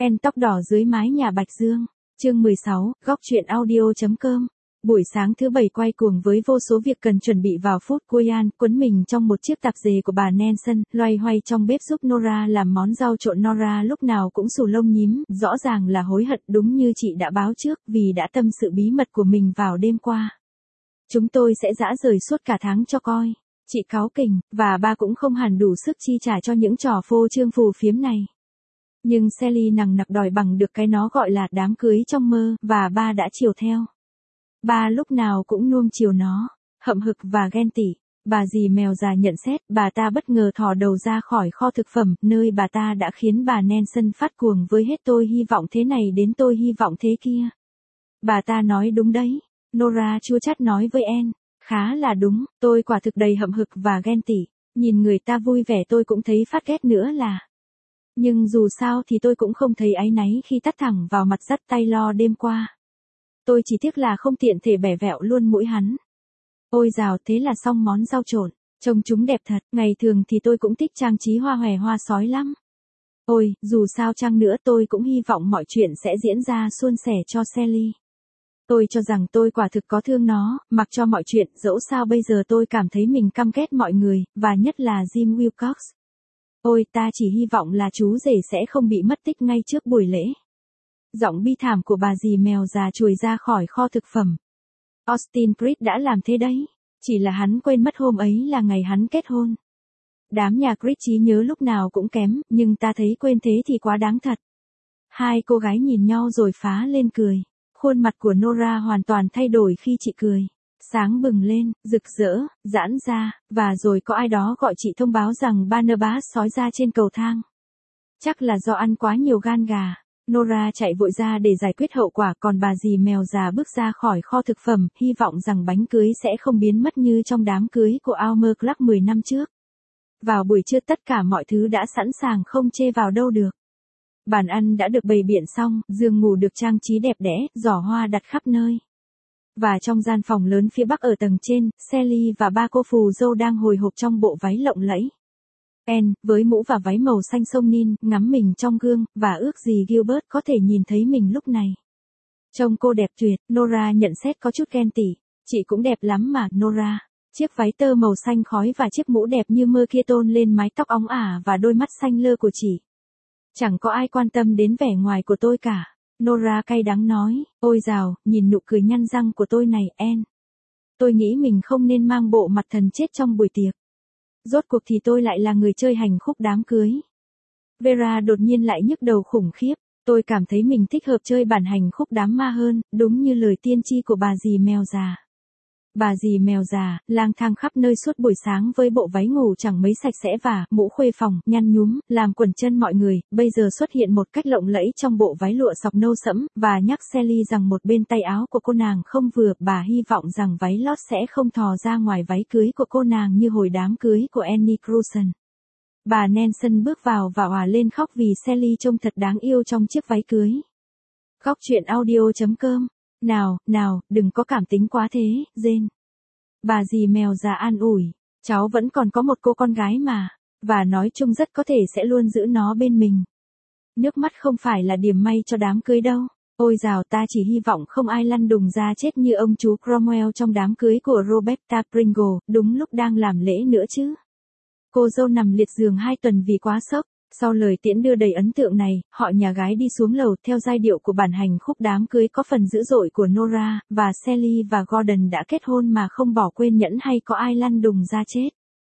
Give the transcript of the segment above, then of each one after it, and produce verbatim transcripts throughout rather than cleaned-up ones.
En tóc đỏ dưới mái nhà Bạch Dương. Chương mười sáu, góc truyện audio chấm com. Buổi sáng thứ bảy quay cuồng với vô số việc cần chuẩn bị vào phút cuối An, quấn mình trong một chiếc tạp dề của bà Nelson, loay hoay trong bếp giúp Nora làm món rau trộn. Nora lúc nào cũng xù lông nhím, rõ ràng là hối hận đúng như chị đã báo trước vì đã tâm sự bí mật của mình vào đêm qua. Chúng tôi sẽ dã rời suốt cả tháng cho coi. Chị cáu kỉnh, và ba cũng không hẳn đủ sức chi trả cho những trò phô trương phù phiếm này. Nhưng Sally nằng nặc đòi bằng được cái nó gọi là đám cưới trong mơ, và ba đã chiều theo. Ba lúc nào cũng nuông chiều nó, hậm hực và ghen tị. Bà dì mèo già nhận xét, bà ta bất ngờ thò đầu ra khỏi kho thực phẩm, nơi bà ta đã khiến bà Nelson phát cuồng với hết tôi hy vọng thế này đến tôi hy vọng thế kia. Bà ta nói đúng đấy, Nora chua chát nói với En. Khá là đúng, tôi quả thực đầy hậm hực và ghen tị. Nhìn người ta vui vẻ tôi cũng thấy phát ghét nữa là. Nhưng dù sao thì tôi cũng không thấy áy náy khi tắt thẳng vào mặt dắt tay lo đêm qua. Tôi chỉ tiếc là không tiện thể bẻ vẹo luôn mũi hắn. Ôi dào, thế là xong món rau trộn. Trông chúng đẹp thật, ngày thường thì tôi cũng thích trang trí hoa hòe hoa sói lắm. Ôi, dù sao chăng nữa tôi cũng hy vọng mọi chuyện sẽ diễn ra suôn sẻ cho Sally. Tôi cho rằng tôi quả thực có thương nó, mặc cho mọi chuyện, dẫu sao bây giờ tôi cảm thấy mình căm ghét mọi người, và nhất là Jim Wilcox. Ôi, ta chỉ hy vọng là chú rể sẽ không bị mất tích ngay trước buổi lễ. Giọng bi thảm của bà dì mèo già chuồi ra khỏi kho thực phẩm. Austin Creed đã làm thế đấy, chỉ là hắn quên mất hôm ấy là ngày hắn kết hôn. Đám nhà Creed trí nhớ lúc nào cũng kém, nhưng ta thấy quên thế thì quá đáng thật. Hai cô gái nhìn nhau rồi phá lên cười. Khuôn mặt của Nora hoàn toàn thay đổi khi chị cười. Sáng bừng lên, rực rỡ, giãn ra, và rồi có ai đó gọi chị thông báo rằng Barnabas sói ra trên cầu thang. Chắc là do ăn quá nhiều gan gà. Nora chạy vội ra để giải quyết hậu quả, còn bà dì mèo già bước ra khỏi kho thực phẩm, hy vọng rằng bánh cưới sẽ không biến mất như trong đám cưới của Almer Clark mười năm trước. Vào buổi trưa tất cả mọi thứ đã sẵn sàng không chê vào đâu được. Bàn ăn đã được bày biện xong, giường ngủ được trang trí đẹp đẽ, giỏ hoa đặt khắp nơi. Và trong gian phòng lớn phía bắc ở tầng trên, Sally và ba cô phù dâu đang hồi hộp trong bộ váy lộng lẫy. En, với mũ và váy màu xanh sông Nin, ngắm mình trong gương, và ước gì Gilbert có thể nhìn thấy mình lúc này. Trông cô đẹp tuyệt, Nora nhận xét có chút ghen tị. Chị cũng đẹp lắm mà, Nora. Chiếc váy tơ màu xanh khói và chiếc mũ đẹp như mơ kia tôn lên mái tóc óng ả và đôi mắt xanh lơ của chị. Chẳng có ai quan tâm đến vẻ ngoài của tôi cả. Nora cay đắng nói, ôi dào, nhìn nụ cười nhăn răng của tôi này, En. Tôi nghĩ mình không nên mang bộ mặt thần chết trong buổi tiệc. Rốt cuộc thì tôi lại là người chơi hành khúc đám cưới. Vera đột nhiên lại nhức đầu khủng khiếp. Tôi cảm thấy mình thích hợp chơi bản hành khúc đám ma hơn, đúng như lời tiên tri của bà dì mèo già. Bà dì mèo già, lang thang khắp nơi suốt buổi sáng với bộ váy ngủ chẳng mấy sạch sẽ và mũ khuê phòng, nhăn nhúm, làm quẩn chân mọi người, bây giờ xuất hiện một cách lộng lẫy trong bộ váy lụa sọc nâu sẫm, và nhắc Sally rằng một bên tay áo của cô nàng không vừa, bà hy vọng rằng váy lót sẽ không thò ra ngoài váy cưới của cô nàng như hồi đám cưới của Annie Cruson. Bà Nelson bước vào và òa lên khóc vì Sally trông thật đáng yêu trong chiếc váy cưới. Góc truyện audio chấm com. Nào, nào, đừng có cảm tính quá thế, Jane. Bà dì mèo già an ủi, cháu vẫn còn có một cô con gái mà, và nói chung rất có thể sẽ luôn giữ nó bên mình. Nước mắt không phải là điểm may cho đám cưới đâu. Ôi dào, ta chỉ hy vọng không ai lăn đùng ra chết như ông chú Cromwell trong đám cưới của Roberta Pringle, đúng lúc đang làm lễ nữa chứ. Cô dâu nằm liệt giường hai tuần vì quá sốc. Sau lời tiễn đưa đầy ấn tượng này, họ nhà gái đi xuống lầu theo giai điệu của bản hành khúc đám cưới có phần dữ dội của Nora, và Sally và Gordon đã kết hôn mà không bỏ quên nhẫn hay có ai lăn đùng ra chết.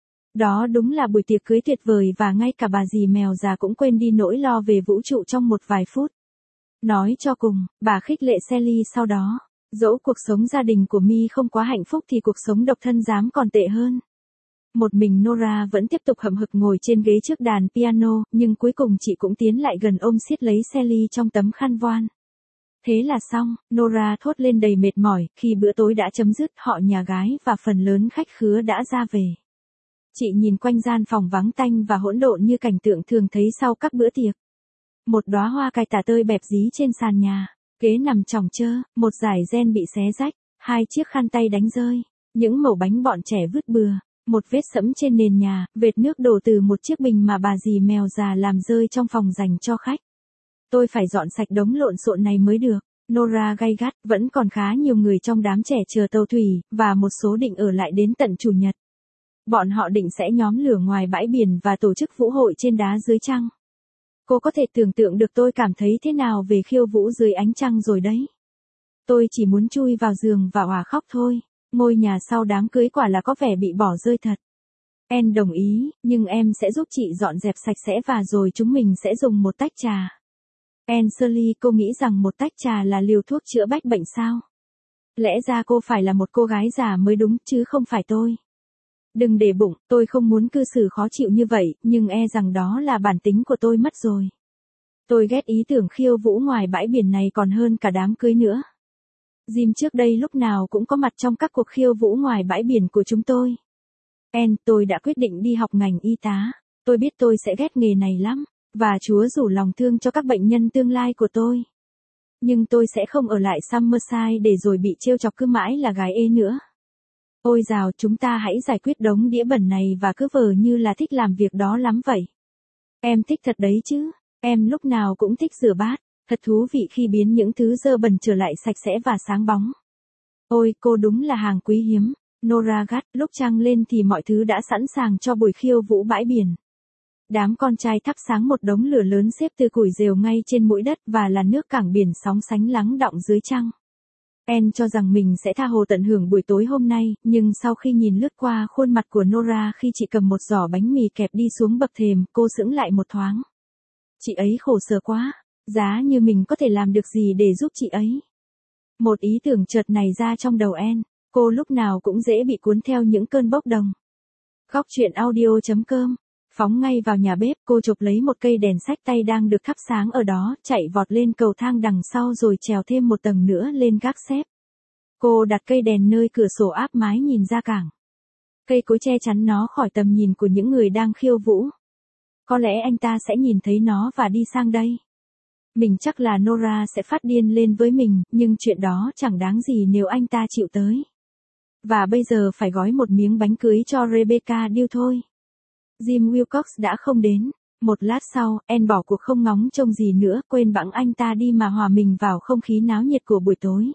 Đó đúng là buổi tiệc cưới tuyệt vời và ngay cả bà dì mèo già cũng quên đi nỗi lo về vũ trụ trong một vài phút. Nói cho cùng, bà khích lệ Sally sau đó, dẫu cuộc sống gia đình của Mi không quá hạnh phúc thì cuộc sống độc thân dám còn tệ hơn. Một mình Nora vẫn tiếp tục hậm hực ngồi trên ghế trước đàn piano, nhưng cuối cùng chị cũng tiến lại gần ôm siết lấy Sally trong tấm khăn voan. Thế là xong, Nora thốt lên đầy mệt mỏi, khi bữa tối đã chấm dứt, họ nhà gái và phần lớn khách khứa đã ra về. Chị nhìn quanh gian phòng vắng tanh và hỗn độn như cảnh tượng thường thấy sau các bữa tiệc. Một đóa hoa cài tà tơi bẹp dí trên sàn nhà, ghế nằm chỏng chơ, một dải ren bị xé rách, hai chiếc khăn tay đánh rơi, những mẩu bánh bọn trẻ vứt bừa. Một vết sẫm trên nền nhà, vệt nước đổ từ một chiếc bình mà bà dì mèo già làm rơi trong phòng dành cho khách. Tôi phải dọn sạch đống lộn xộn này mới được. Nora gay gắt, vẫn còn khá nhiều người trong đám trẻ chờ tàu thủy, và một số định ở lại đến tận Chủ nhật. Bọn họ định sẽ nhóm lửa ngoài bãi biển và tổ chức vũ hội trên đá dưới trăng. Cô có thể tưởng tượng được tôi cảm thấy thế nào về khiêu vũ dưới ánh trăng rồi đấy. Tôi chỉ muốn chui vào giường và òa khóc thôi. Ngôi nhà sau đám cưới quả là có vẻ bị bỏ rơi thật. Anne đồng ý, nhưng em sẽ giúp chị dọn dẹp sạch sẽ và rồi chúng mình sẽ dùng một tách trà. Anne Shirley, cô nghĩ rằng một tách trà là liều thuốc chữa bách bệnh sao? Lẽ ra cô phải là một cô gái già mới đúng chứ không phải tôi. Đừng để bụng, tôi không muốn cư xử khó chịu như vậy, nhưng e rằng đó là bản tính của tôi mất rồi. Tôi ghét ý tưởng khiêu vũ ngoài bãi biển này còn hơn cả đám cưới nữa. Jim trước đây lúc nào cũng có mặt trong các cuộc khiêu vũ ngoài bãi biển của chúng tôi. Anne, tôi đã quyết định đi học ngành y tá. Tôi biết tôi sẽ ghét nghề này lắm, và Chúa rủ lòng thương cho các bệnh nhân tương lai của tôi. Nhưng tôi sẽ không ở lại Summerside để rồi bị trêu chọc cứ mãi là gái ê nữa. Ôi dào, chúng ta hãy giải quyết đống đĩa bẩn này và cứ vờ như là thích làm việc đó lắm vậy. Em thích thật đấy chứ, em lúc nào cũng thích rửa bát, thật thú vị khi biến những thứ dơ bẩn trở lại sạch sẽ và sáng bóng. Ôi, cô đúng là hàng quý hiếm. Nora gắt, lúc trăng lên thì mọi thứ đã sẵn sàng cho buổi khiêu vũ bãi biển. Đám con trai thắp sáng một đống lửa lớn xếp từ củi rều ngay trên mũi đất và làn nước cảng biển sóng sánh lắng đọng dưới trăng. Anne cho rằng mình sẽ tha hồ tận hưởng buổi tối hôm nay, nhưng sau khi nhìn lướt qua khuôn mặt của Nora khi chị cầm một giỏ bánh mì kẹp đi xuống bậc thềm, cô sững lại một thoáng. Chị ấy khổ sở quá, giá như mình có thể làm được gì để giúp chị ấy. Một ý tưởng chợt nảy ra trong đầu Anne, cô lúc nào cũng dễ bị cuốn theo những cơn bốc đồng. Góc truyện audio chấm com. Phóng ngay vào nhà bếp, cô chụp lấy một cây đèn xách tay đang được thắp sáng ở đó, chạy vọt lên cầu thang đằng sau rồi trèo thêm một tầng nữa lên gác xếp. Cô đặt cây đèn nơi cửa sổ áp mái nhìn ra cảng. Cây cối che chắn nó khỏi tầm nhìn của những người đang khiêu vũ. Có lẽ anh ta sẽ nhìn thấy nó và đi sang đây. Mình chắc là Nora sẽ phát điên lên với mình, nhưng chuyện đó chẳng đáng gì nếu anh ta chịu tới. Và bây giờ phải gói một miếng bánh cưới cho Rebecca điêu thôi. Jim Wilcox đã không đến. Một lát sau, Anne bỏ cuộc không ngóng trông gì nữa, quên bẵng anh ta đi mà hòa mình vào không khí náo nhiệt của buổi tối.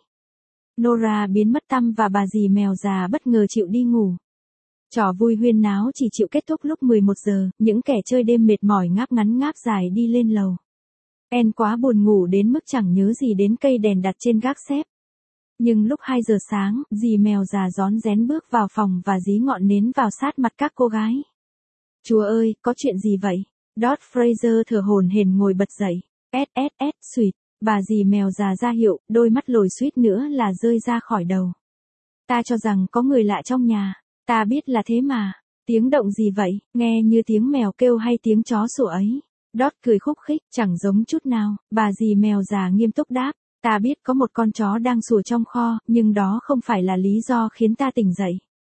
Nora biến mất tăm và bà dì mèo già bất ngờ chịu đi ngủ. Trò vui huyên náo chỉ chịu kết thúc lúc mười một giờ, những kẻ chơi đêm mệt mỏi ngáp ngắn ngáp dài đi lên lầu. Anne quá buồn ngủ đến mức chẳng nhớ gì đến cây đèn đặt trên gác xếp. Nhưng lúc hai giờ sáng, dì mèo già rón rén bước vào phòng và dí ngọn nến vào sát mặt các cô gái. Chúa ơi, có chuyện gì vậy? Dot Fraser thở hổn hển ngồi bật dậy. S S S, suýt. Bà dì mèo già ra hiệu, đôi mắt lồi suýt nữa là rơi ra khỏi đầu. Ta cho rằng có người lạ trong nhà. Ta biết là thế mà. Tiếng động gì vậy? Nghe như tiếng mèo kêu hay tiếng chó sủa ấy. Dot cười khúc khích, chẳng giống chút nào. Bà dì mèo già nghiêm túc đáp. Ta biết có một con chó đang sủa trong kho, nhưng đó không phải là lý do khiến ta tỉnh dậy.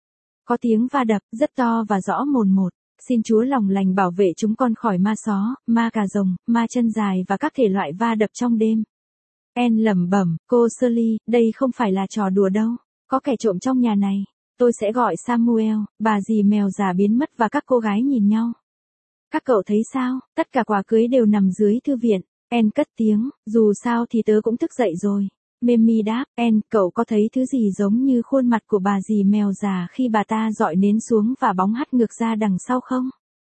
Có tiếng va đập, rất to và rõ mồn một. Xin Chúa lòng lành bảo vệ chúng con khỏi ma só, ma cà rồng, ma chân dài và các thể loại va đập trong đêm. Anne lẩm bẩm, cô Shirley, đây không phải là trò đùa đâu. Có kẻ trộm trong nhà này. Tôi sẽ gọi Samuel. Bà dì mèo già biến mất và các cô gái nhìn nhau. Các cậu thấy sao? Tất cả quà cưới đều nằm dưới thư viện. Anne cất tiếng, dù sao thì tớ cũng thức dậy rồi. Memi đáp, Anne, cậu có thấy thứ gì giống như khuôn mặt của bà dì mèo già khi bà ta dọi nến xuống và bóng hắt ngược ra đằng sau không?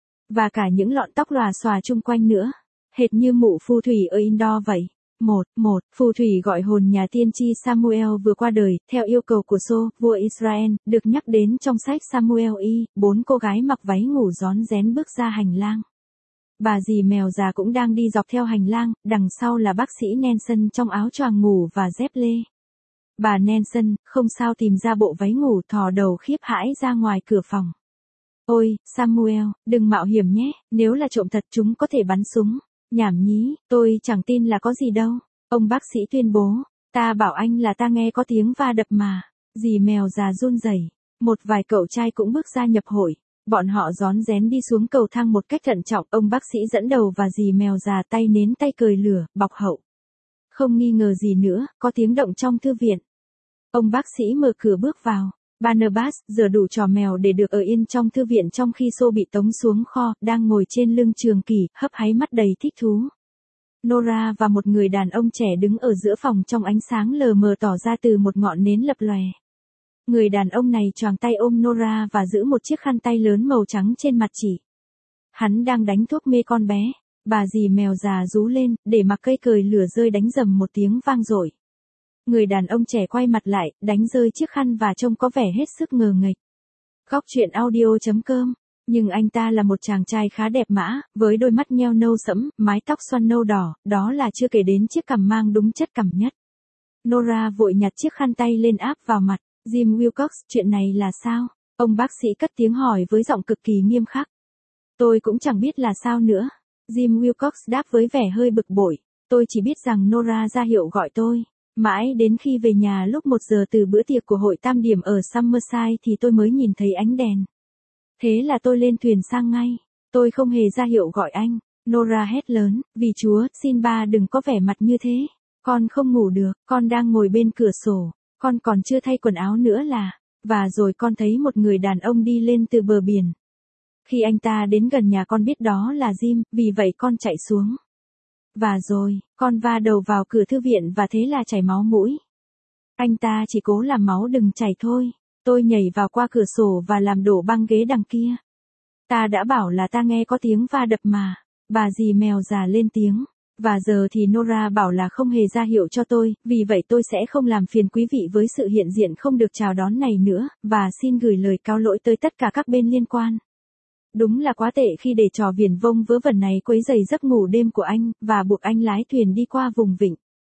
Và cả những lọn tóc lòa xòa chung quanh nữa. Hệt như mụ phù thủy ở Indoor vậy. Một, một, phù thủy gọi hồn nhà tiên tri Samuel vừa qua đời, theo yêu cầu của So, vua Israel, được nhắc đến trong sách Samuel y, bốn cô gái mặc váy ngủ rón rén bước ra hành lang. Bà dì mèo già cũng đang đi dọc theo hành lang, đằng sau là bác sĩ Nelson trong áo choàng ngủ và dép lê. Bà Nelson, không sao tìm ra bộ váy ngủ, thò đầu khiếp hãi ra ngoài cửa phòng. Ôi, Samuel, đừng mạo hiểm nhé, nếu là trộm thật chúng có thể bắn súng. Nhảm nhí, tôi chẳng tin là có gì đâu. Ông bác sĩ tuyên bố, ta bảo anh là ta nghe có tiếng va đập mà. Dì mèo già run rẩy. Một vài cậu trai cũng bước ra nhập hội. Bọn họ rón rén đi xuống cầu thang một cách thận trọng, ông bác sĩ dẫn đầu và dì mèo già tay nến tay cười lửa, bọc hậu. Không nghi ngờ gì nữa, có tiếng động trong thư viện. Ông bác sĩ mở cửa bước vào. Barnabas, giờ đủ trò mèo để được ở yên trong thư viện trong khi So bị tống xuống kho, đang ngồi trên lưng Trường Kỳ, hấp háy mắt đầy thích thú. Nora và một người đàn ông trẻ đứng ở giữa phòng trong ánh sáng lờ mờ tỏ ra từ một ngọn nến lập lòe. Người đàn ông này choàng tay ôm Nora và giữ một chiếc khăn tay lớn màu trắng trên mặt chỉ. Hắn đang đánh thuốc mê con bé. Bà dì mèo già rú lên, để mặc cây cời lửa rơi đánh rầm một tiếng vang dội. Người đàn ông trẻ quay mặt lại, đánh rơi chiếc khăn và trông có vẻ hết sức ngờ nghệch. Góc truyện audio chấm com. Nhưng anh ta là một chàng trai khá đẹp mã, với đôi mắt nheo nâu sẫm, mái tóc xoăn nâu đỏ, đó là chưa kể đến chiếc cằm mang đúng chất cằm nhất. Nora vội nhặt chiếc khăn tay lên áp vào mặt. Jim Wilcox, chuyện này là sao? Ông bác sĩ cất tiếng hỏi với giọng cực kỳ nghiêm khắc. Tôi cũng chẳng biết là sao nữa. Jim Wilcox đáp với vẻ hơi bực bội. Tôi chỉ biết rằng Nora ra hiệu gọi tôi. Mãi đến khi về nhà lúc một giờ từ bữa tiệc của hội tam điểm ở Summerside thì tôi mới nhìn thấy ánh đèn. Thế là tôi lên thuyền sang ngay. Tôi không hề ra hiệu gọi anh. Nora hét lớn, vì Chúa, xin ba đừng có vẻ mặt như thế. Con không ngủ được, con đang ngồi bên cửa sổ. Con còn chưa thay quần áo nữa là. Và rồi con thấy một người đàn ông đi lên từ bờ biển. Khi anh ta đến gần nhà con biết đó là Jim, vì vậy con chạy xuống. Và rồi, con va đầu vào cửa thư viện và thế là chảy máu mũi. Anh ta chỉ cố làm máu đừng chảy thôi. Tôi nhảy vào qua cửa sổ và làm đổ băng ghế đằng kia. Ta đã bảo là ta nghe có tiếng va đập mà. Bà dì mèo già lên tiếng. Và giờ thì Nora bảo là không hề ra hiệu cho tôi, vì vậy tôi sẽ không làm phiền quý vị với sự hiện diện không được chào đón này nữa, và xin gửi lời cáo lỗi tới tất cả các bên liên quan. Đúng là quá tệ khi để trò viển vông vớ vẩn này quấy rầy giấc ngủ đêm của anh, và buộc anh lái thuyền đi qua vùng vịnh.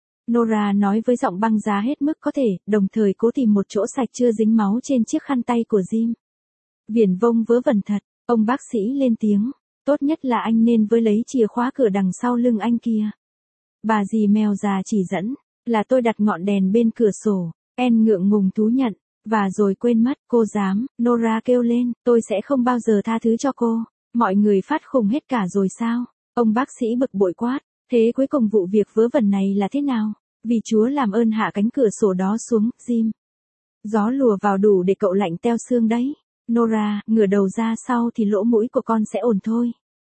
Nora nói với giọng băng giá hết mức có thể, đồng thời cố tìm một chỗ sạch chưa dính máu trên chiếc khăn tay của Jim. Viển vông vớ vẩn thật, ông bác sĩ lên tiếng. Tốt nhất là anh nên với lấy chìa khóa cửa đằng sau lưng anh kia. Bà dì mèo già chỉ dẫn, là tôi đặt ngọn đèn bên cửa sổ. En ngượng ngùng thú nhận, và rồi quên mất, cô dám, Nora kêu lên, tôi sẽ không bao giờ tha thứ cho cô. Mọi người phát khùng hết cả rồi sao? Ông bác sĩ bực bội quát, thế cuối cùng vụ việc vớ vẩn này là thế nào? Vì Chúa làm ơn hạ cánh cửa sổ đó xuống, Jim. Gió lùa vào đủ để cậu lạnh teo xương đấy. Nora, ngửa đầu ra sau thì lỗ mũi của con sẽ ổn thôi.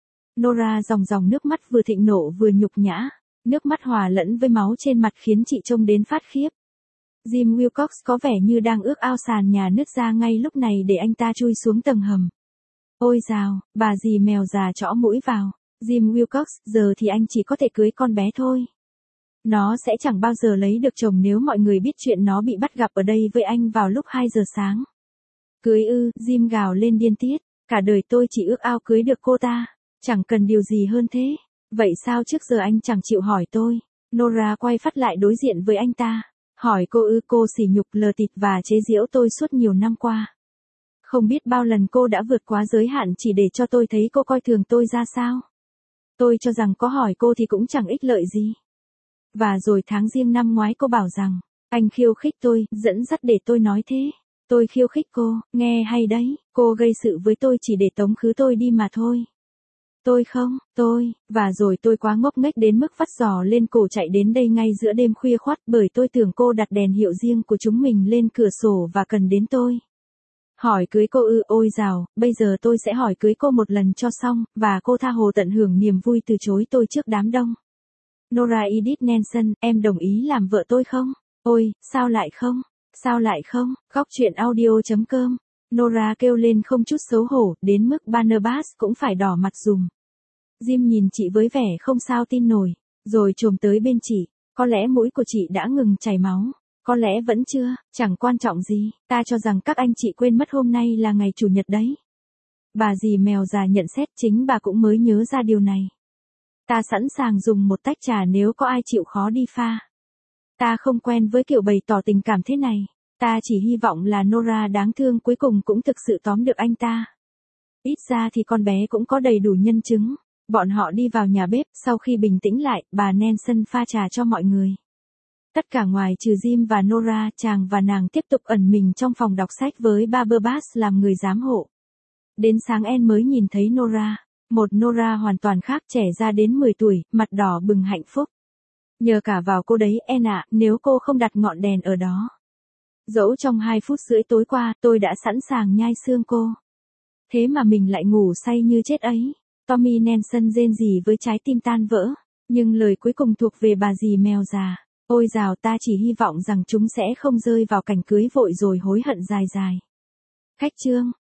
Nora dòng dòng nước mắt vừa thịnh nộ vừa nhục nhã. Nước mắt hòa lẫn với máu trên mặt khiến chị trông đến phát khiếp. Jim Wilcox có vẻ như đang ước ao sàn nhà nứt ra ngay lúc này để anh ta chui xuống tầng hầm. Ôi dào, bà dì mèo già chõ mũi vào. Jim Wilcox, giờ thì anh chỉ có thể cưới con bé thôi. Nó sẽ chẳng bao giờ lấy được chồng nếu mọi người biết chuyện nó bị bắt gặp ở đây với anh vào lúc hai giờ sáng. Cưới ư, Jim gào lên điên tiết. Cả đời tôi chỉ ước ao cưới được cô ta. Chẳng cần điều gì hơn thế. Vậy sao trước giờ anh chẳng chịu hỏi tôi? Nora quay phát lại đối diện với anh ta. Hỏi cô ư, cô sỉ nhục lờ thịt và chế giễu tôi suốt nhiều năm qua. Không biết bao lần cô đã vượt quá giới hạn chỉ để cho tôi thấy cô coi thường tôi ra sao. Tôi cho rằng có hỏi cô thì cũng chẳng ích lợi gì. Và rồi tháng Giêng năm ngoái cô bảo rằng, anh khiêu khích tôi, dẫn dắt để tôi nói thế. Tôi khiêu khích cô, nghe hay đấy, cô gây sự với tôi chỉ để tống khứ tôi đi mà thôi. Tôi không, tôi, và rồi tôi quá ngốc nghếch đến mức vắt giò lên cổ chạy đến đây ngay giữa đêm khuya khoắt bởi tôi tưởng cô đặt đèn hiệu riêng của chúng mình lên cửa sổ và cần đến tôi. Hỏi cưới cô ư, ôi dào, bây giờ tôi sẽ hỏi cưới cô một lần cho xong, và cô tha hồ tận hưởng niềm vui từ chối tôi trước đám đông. Nora Edith Nelson, em đồng ý làm vợ tôi không? Ôi, sao lại không? Sao lại không? Góc truyện audio chấm com. Nora kêu lên không chút xấu hổ, đến mức Barnabas cũng phải đỏ mặt dùm. Jim nhìn chị với vẻ không sao tin nổi, rồi chồm tới bên chị. Có lẽ mũi của chị đã ngừng chảy máu. Có lẽ vẫn chưa, chẳng quan trọng gì. Ta cho rằng các anh chị quên mất hôm nay là ngày chủ nhật đấy. Bà dì mèo già nhận xét, chính bà cũng mới nhớ ra điều này. Ta sẵn sàng dùng một tách trà nếu có ai chịu khó đi pha. Ta không quen với kiểu bày tỏ tình cảm thế này. Ta chỉ hy vọng là Nora đáng thương cuối cùng cũng thực sự tóm được anh ta. Ít ra thì con bé cũng có đầy đủ nhân chứng. Bọn họ đi vào nhà bếp, sau khi bình tĩnh lại, bà Nelson pha trà cho mọi người. Tất cả ngoài trừ Jim và Nora, chàng và nàng tiếp tục ẩn mình trong phòng đọc sách với Barnabas làm người giám hộ. Đến sáng En mới nhìn thấy Nora. Một Nora hoàn toàn khác, trẻ ra đến mười tuổi, mặt đỏ bừng hạnh phúc. Nhờ cả vào cô đấy En ạ, nếu cô không đặt ngọn đèn ở đó. Dẫu trong hai phút rưỡi tối qua, tôi đã sẵn sàng nhai xương cô. Thế mà mình lại ngủ say như chết ấy. Tommy Nelson rên rỉ với trái tim tan vỡ. Nhưng lời cuối cùng thuộc về bà dì mèo già. Ôi dào, ta chỉ hy vọng rằng chúng sẽ không rơi vào cảnh cưới vội rồi hối hận dài dài. Khách trương.